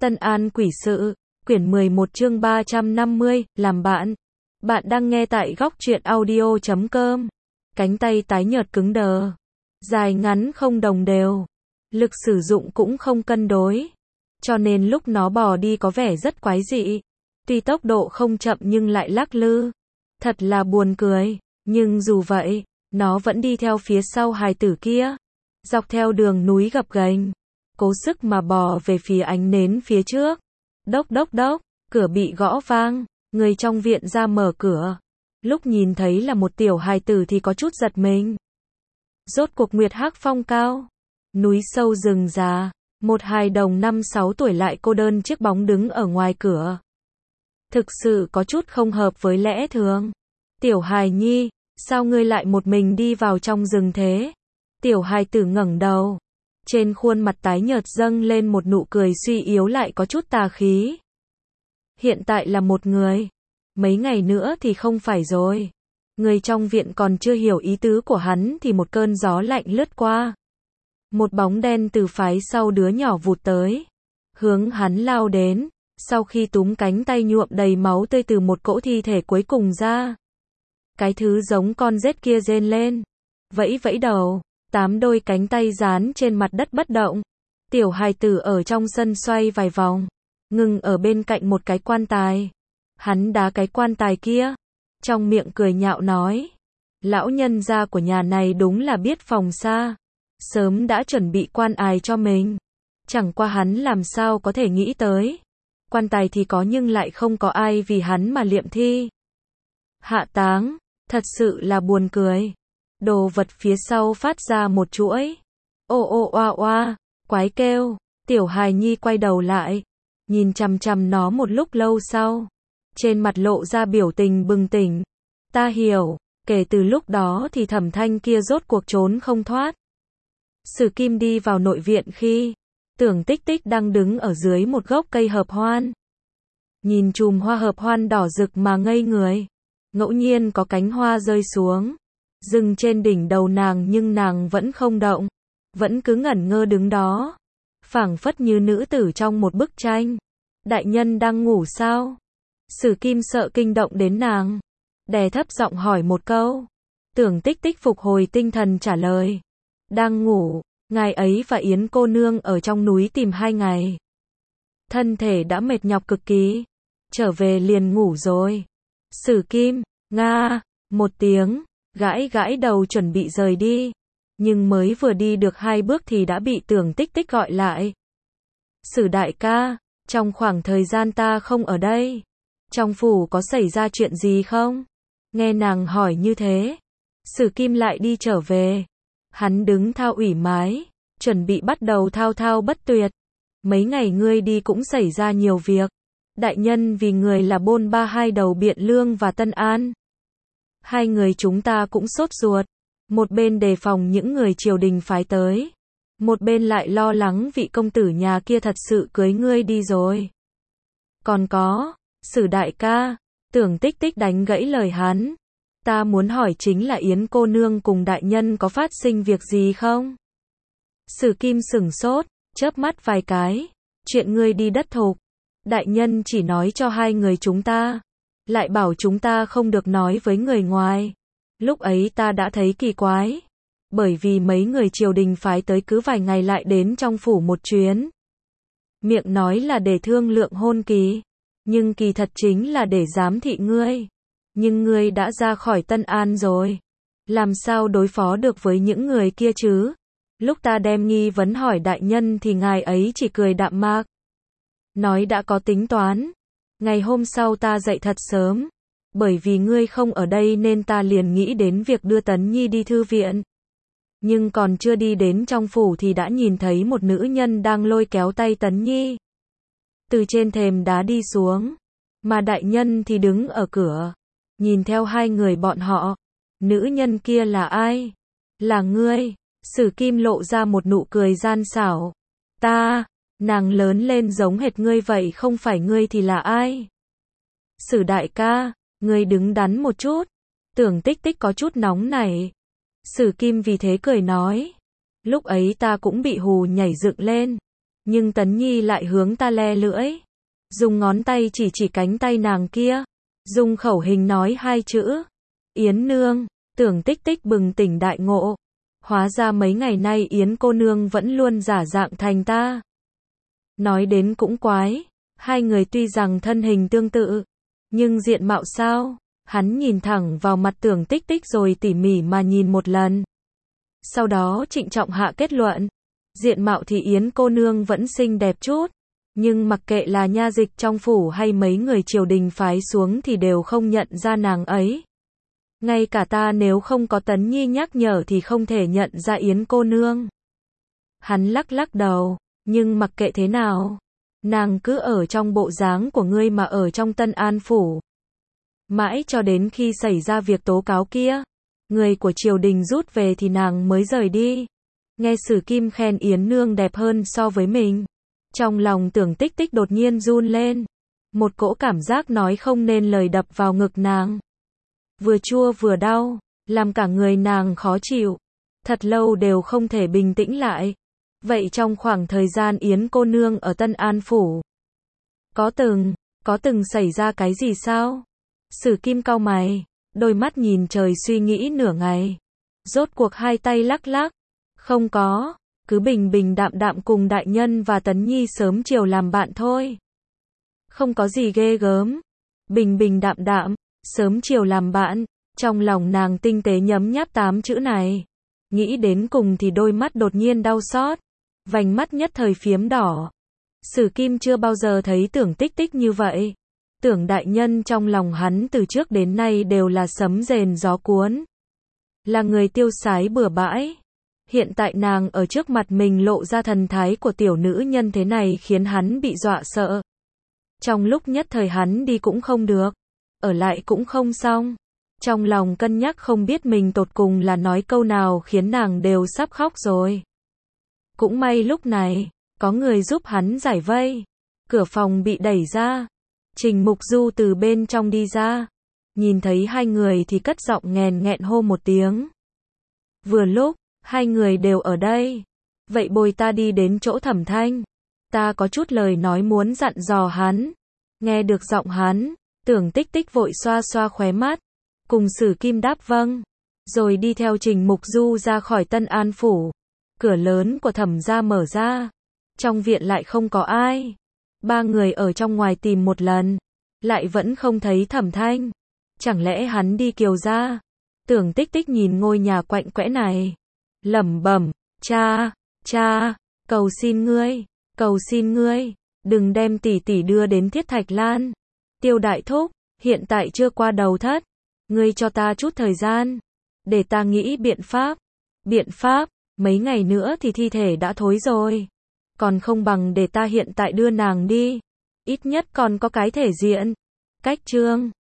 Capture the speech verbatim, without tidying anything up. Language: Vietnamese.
Tân An Quỷ Sự, quyển mười một chương ba trăm năm mươi, làm bạn. Bạn đang nghe tại góc truyện audio chấm com. Cánh tay tái nhợt cứng đờ. Dài ngắn không đồng đều. Lực sử dụng cũng không cân đối. Cho nên lúc nó bò đi có vẻ rất quái dị. Tuy tốc độ không chậm nhưng lại lắc lư. Thật là buồn cười. Nhưng dù vậy, nó vẫn đi theo phía sau hài tử kia. Dọc theo đường núi gập ghềnh. Cố sức mà bò về phía ánh nến phía trước. Đốc đốc đốc, cửa bị gõ vang, người trong viện ra mở cửa. Lúc nhìn thấy là một tiểu hài tử thì có chút giật mình. Rốt cuộc Nguyệt Hắc Phong cao, núi sâu rừng già, một hài đồng năm sáu tuổi lại cô đơn chiếc bóng đứng ở ngoài cửa. Thực sự có chút không hợp với lẽ thường. Tiểu hài nhi, sao ngươi lại một mình đi vào trong rừng thế? Tiểu hài tử ngẩng đầu. Trên khuôn mặt tái nhợt dâng lên một nụ cười suy yếu lại có chút tà khí. Hiện tại là một người. Mấy ngày nữa thì không phải rồi. Người trong viện còn chưa hiểu ý tứ của hắn thì một cơn gió lạnh lướt qua. Một bóng đen từ phái sau đứa nhỏ vụt tới. Hướng hắn lao đến. Sau khi túm cánh tay nhuộm đầy máu tươi từ một cỗ thi thể cuối cùng ra. Cái thứ giống con rết kia rên lên. Vẫy vẫy đầu. Tám đôi cánh tay dán trên mặt đất bất động. Tiểu hài tử ở trong sân xoay vài vòng. Ngừng ở bên cạnh một cái quan tài. Hắn đá cái quan tài kia. Trong miệng cười nhạo nói. Lão nhân gia của nhà này đúng là biết phòng xa. Sớm đã chuẩn bị quan tài cho mình. Chẳng qua hắn làm sao có thể nghĩ tới. Quan tài thì có nhưng lại không có ai vì hắn mà liệm thi. Hạ táng. Thật sự là buồn cười. Đồ vật phía sau phát ra một chuỗi. Ô ô oa oa, quái kêu. Tiểu hài nhi quay đầu lại. Nhìn chằm chằm nó một lúc lâu sau. Trên mặt lộ ra biểu tình bừng tỉnh. Ta hiểu. Kể từ lúc đó thì Thẩm Thanh kia rốt cuộc trốn không thoát. Sử Kim đi vào nội viện khi Tưởng Tích Tích đang đứng ở dưới một gốc cây hợp hoan. Nhìn chùm hoa hợp hoan đỏ rực mà ngây người. Ngẫu nhiên có cánh hoa rơi xuống. Dừng trên đỉnh đầu nàng nhưng nàng vẫn không động. Vẫn cứ ngẩn ngơ đứng đó. Phảng phất như nữ tử trong một bức tranh. Đại nhân đang ngủ sao? Sử Kim sợ kinh động đến nàng. Đè thấp giọng hỏi một câu. Tưởng Tích Tích phục hồi tinh thần trả lời. Đang ngủ, ngài ấy và Yến cô nương ở trong núi tìm hai ngày. Thân thể đã mệt nhọc cực kỳ. Trở về liền ngủ rồi. Sử Kim, nga, một tiếng. Gãi gãi đầu chuẩn bị rời đi. Nhưng mới vừa đi được hai bước thì đã bị Tưởng Tích Tích gọi lại. Sử đại ca, trong khoảng thời gian ta không ở đây. Trong phủ có xảy ra chuyện gì không? Nghe nàng hỏi như thế. Sử Kim lại đi trở về. Hắn đứng thao ủy mái. Chuẩn bị bắt đầu thao thao bất tuyệt. Mấy ngày ngươi đi cũng xảy ra nhiều việc. Đại nhân vì người là bôn ba hai đầu Biện Lương và Tân An. Hai người chúng ta cũng sốt ruột. Một bên đề phòng những người triều đình phái tới. Một bên lại lo lắng vị công tử nhà kia thật sự cưới ngươi đi rồi. Còn có, Sử đại ca, Tưởng Tích Tích đánh gãy lời hắn. Ta muốn hỏi chính là Yến cô nương cùng đại nhân có phát sinh việc gì không? Sử Kim sửng sốt, chớp mắt vài cái. Chuyện ngươi đi đất thục. Đại nhân chỉ nói cho hai người chúng ta. Lại bảo chúng ta không được nói với người ngoài. Lúc ấy ta đã thấy kỳ quái. Bởi vì mấy người triều đình phái tới cứ vài ngày lại đến trong phủ một chuyến. Miệng nói là để thương lượng hôn kỳ. Nhưng kỳ thật chính là để giám thị ngươi. Nhưng ngươi đã ra khỏi Tân An rồi. Làm sao đối phó được với những người kia chứ? Lúc ta đem nghi vấn hỏi đại nhân thì ngài ấy chỉ cười đạm mạc. Nói đã có tính toán. Ngày hôm sau ta dậy thật sớm. Bởi vì ngươi không ở đây nên ta liền nghĩ đến việc đưa Tấn Nhi đi thư viện. Nhưng còn chưa đi đến trong phủ thì đã nhìn thấy một nữ nhân đang lôi kéo tay Tấn Nhi. Từ trên thềm đá đi xuống. Mà đại nhân thì đứng ở cửa. Nhìn theo hai người bọn họ. Nữ nhân kia là ai? Là ngươi. Sử Kim lộ ra một nụ cười gian xảo. Ta, nàng lớn lên giống hệt ngươi vậy không phải ngươi thì là ai? Sử đại ca, ngươi đứng đắn một chút. Tưởng Tích Tích có chút nóng nảy. Sử Kim vì thế cười nói. Lúc ấy ta cũng bị hù nhảy dựng lên. Nhưng Tấn Nhi lại hướng ta le lưỡi, dùng ngón tay chỉ chỉ cánh tay nàng kia, dùng khẩu hình nói hai chữ, Yến nương. Tưởng Tích Tích bừng tỉnh đại ngộ, hóa ra mấy ngày nay Yến cô nương vẫn luôn giả dạng thành ta. Nói đến cũng quái, hai người tuy rằng thân hình tương tự, nhưng diện mạo sao? Hắn nhìn thẳng vào mặt Tưởng Tích Tích rồi tỉ mỉ mà nhìn một lần. Sau đó trịnh trọng hạ kết luận, diện mạo thì Yến cô nương vẫn xinh đẹp chút, nhưng mặc kệ là nha dịch trong phủ hay mấy người triều đình phái xuống thì đều không nhận ra nàng ấy. Ngay cả ta nếu không có Tấn Nhi nhắc nhở thì không thể nhận ra Yến cô nương. Hắn lắc lắc đầu, nhưng mặc kệ thế nào, nàng cứ ở trong bộ dáng của ngươi mà ở trong Tân An phủ. Mãi cho đến khi xảy ra việc tố cáo kia, người của triều đình rút về thì nàng mới rời đi. Nghe Sử Kim khen Yến nương đẹp hơn so với mình, trong lòng Tưởng Tích Tích đột nhiên run lên, một cỗ cảm giác nói không nên lời đập vào ngực nàng. Vừa chua vừa đau, làm cả người nàng khó chịu, thật lâu đều không thể bình tĩnh lại. Vậy trong khoảng thời gian Yến cô nương ở Tân An phủ, có từng, có từng xảy ra cái gì sao? Sử Kim cau mày, đôi mắt nhìn trời suy nghĩ nửa ngày. Rốt cuộc hai tay lắc lắc, không có, cứ bình bình đạm đạm cùng đại nhân và Tấn Nhi sớm chiều làm bạn thôi. Không có gì ghê gớm, bình bình đạm đạm, sớm chiều làm bạn, trong lòng nàng tinh tế nhấm nháp tám chữ này. Nghĩ đến cùng thì đôi mắt đột nhiên đau xót, vành mắt nhất thời phiếm đỏ. Sử Kim chưa bao giờ thấy Tưởng Tích Tích như vậy. Tưởng đại nhân trong lòng hắn từ trước đến nay đều là sấm rền gió cuốn, là người tiêu sái bừa bãi. Hiện tại nàng ở trước mặt mình lộ ra thần thái của tiểu nữ nhân thế này khiến hắn bị dọa sợ. Trong lúc nhất thời hắn đi cũng không được, ở lại cũng không xong. Trong lòng cân nhắc không biết mình tột cùng là nói câu nào khiến nàng đều sắp khóc rồi. Cũng may lúc này, có người giúp hắn giải vây. Cửa phòng bị đẩy ra. Trình Mục Du từ bên trong đi ra. Nhìn thấy hai người thì cất giọng nghèn nghẹn hô một tiếng. Vừa lúc, hai người đều ở đây. Vậy bồi ta đi đến chỗ Thẩm Thanh. Ta có chút lời nói muốn dặn dò hắn. Nghe được giọng hắn, Tưởng Tích Tích vội xoa xoa khóe mắt. Cùng Sử Kim đáp vâng. Rồi đi theo Trình Mục Du ra khỏi Tân An phủ. Cửa lớn của Thẩm gia mở ra. Trong viện lại không có ai. Ba người ở trong ngoài tìm một lần, lại vẫn không thấy Thẩm Thanh. Chẳng lẽ hắn đi Kiều gia? Tưởng Tích Tích nhìn ngôi nhà quạnh quẽ này, lẩm bẩm, cha, cha, cầu xin ngươi, cầu xin ngươi, đừng đem tỷ tỷ đưa đến Thiết Thạch Lan. Tiêu đại thúc, hiện tại chưa qua đầu thất, ngươi cho ta chút thời gian, để ta nghĩ biện pháp. Biện pháp, mấy ngày nữa thì thi thể đã thối rồi. Còn không bằng để ta hiện tại đưa nàng đi. Ít nhất còn có cái thể diện. Cách chương